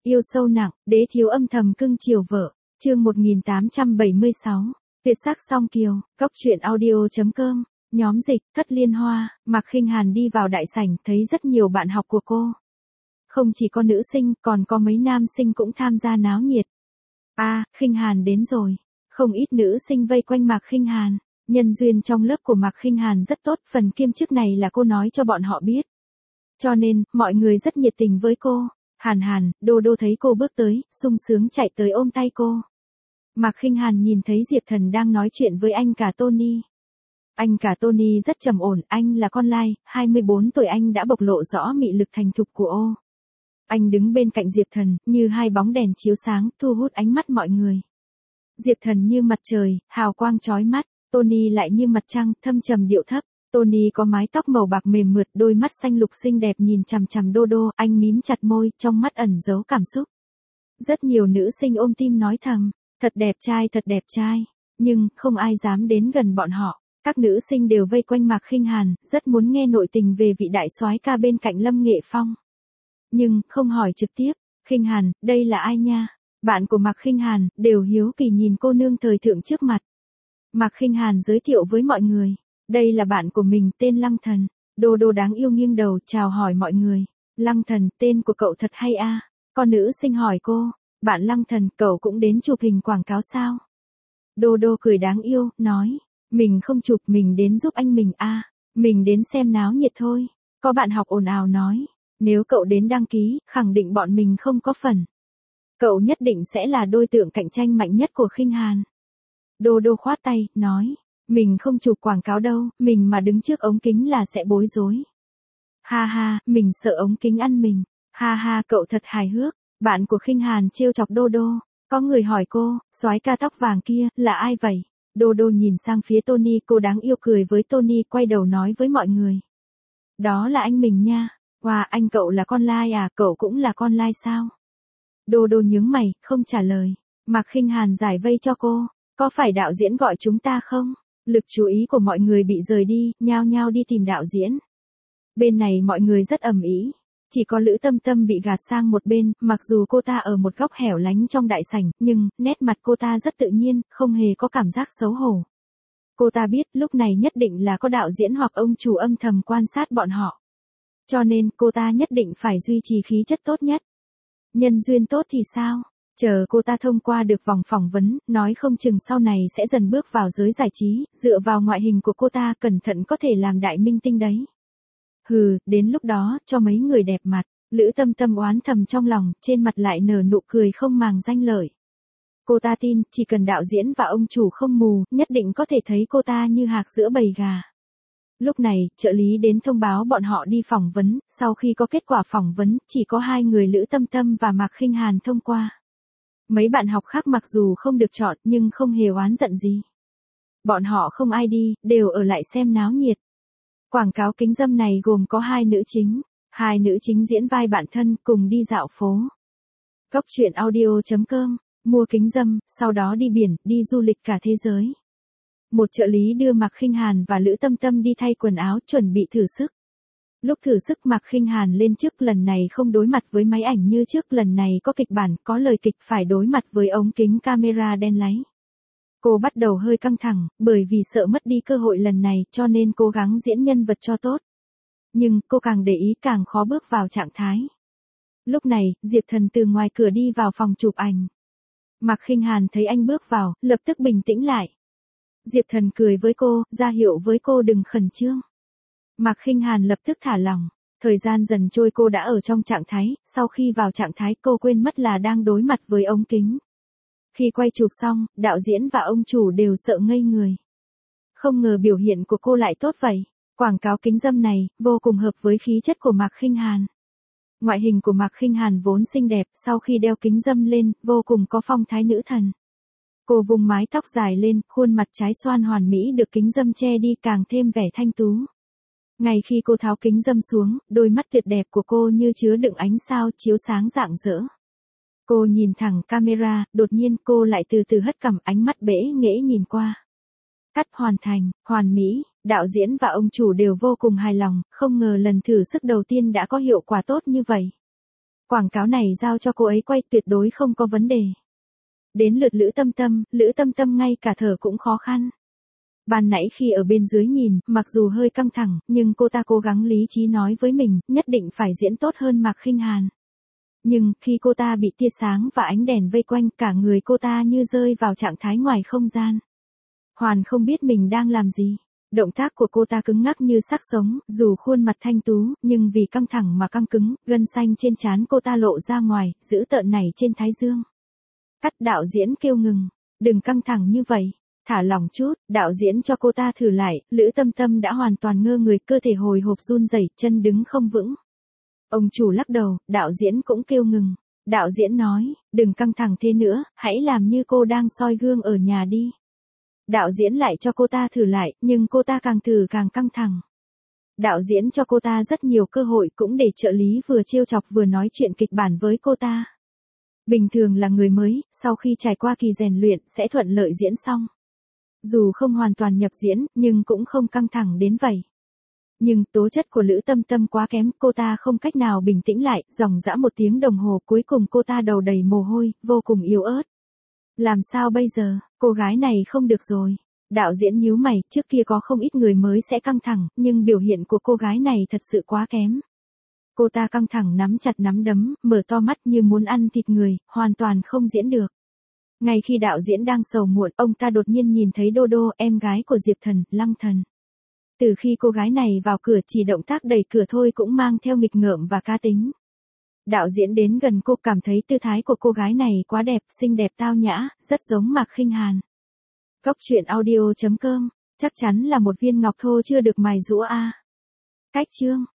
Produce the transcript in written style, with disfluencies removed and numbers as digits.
Yêu sâu nặng, đế thiếu âm thầm cưng chiều vợ. Chương 1876. Tuyệt sắc song kiều, cốc truyện audio.com. Nhóm dịch, Thất Liên Hoa. Mạc Khinh Hàn đi vào đại sảnh, thấy rất nhiều bạn học của cô. Không chỉ có nữ sinh, còn có mấy nam sinh cũng tham gia náo nhiệt. Khinh Hàn đến rồi. Không ít nữ sinh vây quanh Mạc Khinh Hàn. Nhân duyên trong lớp của Mạc Khinh Hàn rất tốt, phần kiêm chức này là cô nói cho bọn họ biết. Cho nên, mọi người rất nhiệt tình với cô. Hàn, Đô Đô thấy cô bước tới, sung sướng chạy tới ôm tay cô. Mạc Khinh Hàn nhìn thấy Diệp Thần đang nói chuyện với anh cả Tony. Anh cả Tony rất trầm ổn, anh là con lai, 24 tuổi anh đã bộc lộ rõ mị lực thành thục của ô. Anh đứng bên cạnh Diệp Thần, như hai bóng đèn chiếu sáng, thu hút ánh mắt mọi người. Diệp Thần như mặt trời, hào quang chói mắt, Tony lại như mặt trăng, thâm trầm điệu thấp. Tony có mái tóc màu bạc mềm mượt, đôi mắt xanh lục xinh đẹp nhìn chằm chằm Đô Đô, anh mím chặt môi, trong mắt ẩn giấu cảm xúc. Rất nhiều nữ sinh ôm tim nói thầm, thật đẹp trai, nhưng không ai dám đến gần bọn họ. Các nữ sinh đều vây quanh Mạc Khinh Hàn, rất muốn nghe nội tình về vị đại soái ca bên cạnh Lâm Nghệ Phong. Nhưng, không hỏi trực tiếp, Khinh Hàn, đây là ai nha? Bạn của Mạc Khinh Hàn, đều hiếu kỳ nhìn cô nương thời thượng trước mặt. Mạc Khinh Hàn giới thiệu với mọi người, đây là bạn của mình tên Lăng Thần. Đô Đô đáng yêu nghiêng đầu chào hỏi mọi người. Lăng Thần, tên của cậu thật hay a. Con nữ sinh hỏi cô, bạn Lăng Thần, cậu cũng đến chụp hình quảng cáo sao? Đô Đô cười đáng yêu, nói, mình không chụp, mình đến giúp anh mình a. Mình đến xem náo nhiệt thôi. Có bạn học ồn ào nói, nếu cậu đến đăng ký, khẳng định bọn mình không có phần. Cậu nhất định sẽ là đối tượng cạnh tranh mạnh nhất của Khinh Hàn. Đô Đô khoát tay, nói, mình không chụp quảng cáo đâu, mình mà đứng trước ống kính là sẽ bối rối. Ha, mình sợ ống kính ăn mình. Ha, cậu thật hài hước. Bạn của Khinh Hàn trêu chọc Đô Đô. Có người hỏi cô, soái ca tóc vàng kia, là ai vậy? Đô Đô nhìn sang phía Tony, cô đáng yêu cười với Tony, quay đầu nói với mọi người. Đó là anh mình nha. Wow, anh cậu là con lai à, cậu cũng là con lai sao? Đô Đô nhướng mày, không trả lời. Mạc Khinh Hàn giải vây cho cô. Có phải đạo diễn gọi chúng ta không? Lực chú ý của mọi người bị rời đi, nhao nhao đi tìm đạo diễn. Bên này mọi người rất ầm ĩ, chỉ có Lữ Tâm Tâm bị gạt sang một bên, mặc dù cô ta ở một góc hẻo lánh trong đại sảnh, nhưng nét mặt cô ta rất tự nhiên, không hề có cảm giác xấu hổ. Cô ta biết lúc này nhất định là có đạo diễn hoặc ông chủ âm thầm quan sát bọn họ. Cho nên cô ta nhất định phải duy trì khí chất tốt nhất. Nhân duyên tốt thì sao? Chờ cô ta thông qua được vòng phỏng vấn, nói không chừng sau này sẽ dần bước vào giới giải trí, dựa vào ngoại hình của cô ta cẩn thận có thể làm đại minh tinh đấy. Đến lúc đó, cho mấy người đẹp mặt, Lữ Tâm Tâm oán thầm trong lòng, trên mặt lại nở nụ cười không màng danh lợi. Cô ta tin, chỉ cần đạo diễn và ông chủ không mù, nhất định có thể thấy cô ta như hạc giữa bầy gà. Lúc này, trợ lý đến thông báo bọn họ đi phỏng vấn, sau khi có kết quả phỏng vấn, chỉ có hai người Lữ Tâm Tâm và Mạc Khinh Hàn thông qua. Mấy bạn học khác mặc dù không được chọn nhưng không hề oán giận gì. Bọn họ không ai đi, đều ở lại xem náo nhiệt. Quảng cáo kính dâm này gồm có hai nữ chính. Hai nữ chính diễn vai bạn thân cùng đi dạo phố. Cốc truyện audio.com. Mua kính dâm, sau đó đi biển, đi du lịch cả thế giới. Một trợ lý đưa Mạc Khinh Hàn và Lữ Tâm Tâm đi thay quần áo chuẩn bị thử sức. Lúc thử sức Mạc Khinh Hàn lên trước, lần này không đối mặt với máy ảnh như trước, lần này có kịch bản, có lời kịch, phải đối mặt với ống kính camera đen láy. Cô bắt đầu hơi căng thẳng, bởi vì sợ mất đi cơ hội lần này, cho nên cố gắng diễn nhân vật cho tốt. Nhưng, cô càng để ý càng khó bước vào trạng thái. Lúc này, Diệp Thần từ ngoài cửa đi vào phòng chụp ảnh. Mạc Khinh Hàn thấy anh bước vào, lập tức bình tĩnh lại. Diệp Thần cười với cô, ra hiệu với cô đừng khẩn trương. Mạc Khinh Hàn lập tức thả lỏng. Thời gian dần trôi, cô đã ở trong trạng thái, sau khi vào trạng thái cô quên mất là đang đối mặt với ống kính. Khi quay chụp xong, đạo diễn và ông chủ đều sợ ngây người. Không ngờ biểu hiện của cô lại tốt vậy. Quảng cáo kính dâm này, vô cùng hợp với khí chất của Mạc Khinh Hàn. Ngoại hình của Mạc Khinh Hàn vốn xinh đẹp, sau khi đeo kính dâm lên, vô cùng có phong thái nữ thần. Cô vùng mái tóc dài lên, khuôn mặt trái xoan hoàn mỹ được kính dâm che đi càng thêm vẻ thanh tú. Ngay khi cô tháo kính dâm xuống, đôi mắt tuyệt đẹp của cô như chứa đựng ánh sao chiếu sáng rạng rỡ. Cô nhìn thẳng camera, đột nhiên cô lại từ từ hất cằm, ánh mắt bẽ nghễ nhìn qua. Cắt hoàn thành, hoàn mỹ, đạo diễn và ông chủ đều vô cùng hài lòng, không ngờ lần thử sức đầu tiên đã có hiệu quả tốt như vậy. Quảng cáo này giao cho cô ấy quay tuyệt đối không có vấn đề. Đến lượt Lữ Tâm Tâm ngay cả thở cũng khó khăn. Ban nãy khi ở bên dưới nhìn, mặc dù hơi căng thẳng, nhưng cô ta cố gắng lý trí nói với mình, nhất định phải diễn tốt hơn Mạc Khinh Hàn. Nhưng, khi cô ta bị tia sáng và ánh đèn vây quanh, cả người cô ta như rơi vào trạng thái ngoài không gian. Hoàn không biết mình đang làm gì. Động tác của cô ta cứng ngắc như xác sống, dù khuôn mặt thanh tú, nhưng vì căng thẳng mà căng cứng, gân xanh trên trán cô ta lộ ra ngoài, dữ tợn này trên thái dương. Cắt, đạo diễn kêu ngừng. Đừng căng thẳng như vậy. Thả lỏng chút, đạo diễn cho cô ta thử lại, Lữ Tâm Tâm đã hoàn toàn ngơ người, cơ thể hồi hộp run rẩy, chân đứng không vững. Ông chủ lắc đầu, đạo diễn cũng kêu ngừng. Đạo diễn nói, đừng căng thẳng thế nữa, hãy làm như cô đang soi gương ở nhà đi. Đạo diễn lại cho cô ta thử lại, nhưng cô ta càng thử càng căng thẳng. Đạo diễn cho cô ta rất nhiều cơ hội cũng để trợ lý vừa trêu chọc vừa nói chuyện kịch bản với cô ta. Bình thường là người mới, sau khi trải qua kỳ rèn luyện sẽ thuận lợi diễn xong. Dù không hoàn toàn nhập diễn, nhưng cũng không căng thẳng đến vậy. Nhưng tố chất của Lữ Tâm Tâm quá kém, cô ta không cách nào bình tĩnh lại, dòng dã 1 tiếng đồng hồ cuối cùng cô ta đầu đầy mồ hôi, vô cùng yếu ớt. Làm sao bây giờ, cô gái này không được rồi. Đạo diễn nhíu mày, trước kia có không ít người mới sẽ căng thẳng, nhưng biểu hiện của cô gái này thật sự quá kém. Cô ta căng thẳng nắm chặt nắm đấm, mở to mắt như muốn ăn thịt người, hoàn toàn không diễn được. Ngay khi đạo diễn đang sầu muộn, ông ta đột nhiên nhìn thấy Đô Đô, em gái của Diệp Thần, Lăng Thần. Từ khi cô gái này vào cửa, chỉ động tác đẩy cửa thôi cũng mang theo nghịch ngợm và cá tính. Đạo diễn đến gần cô, cảm thấy tư thái của cô gái này quá đẹp, xinh đẹp tao nhã, rất giống Mạc Khinh Hàn. Cóc truyện audio.com, chắc chắn là một viên ngọc thô chưa được mài giũa a. Cách chương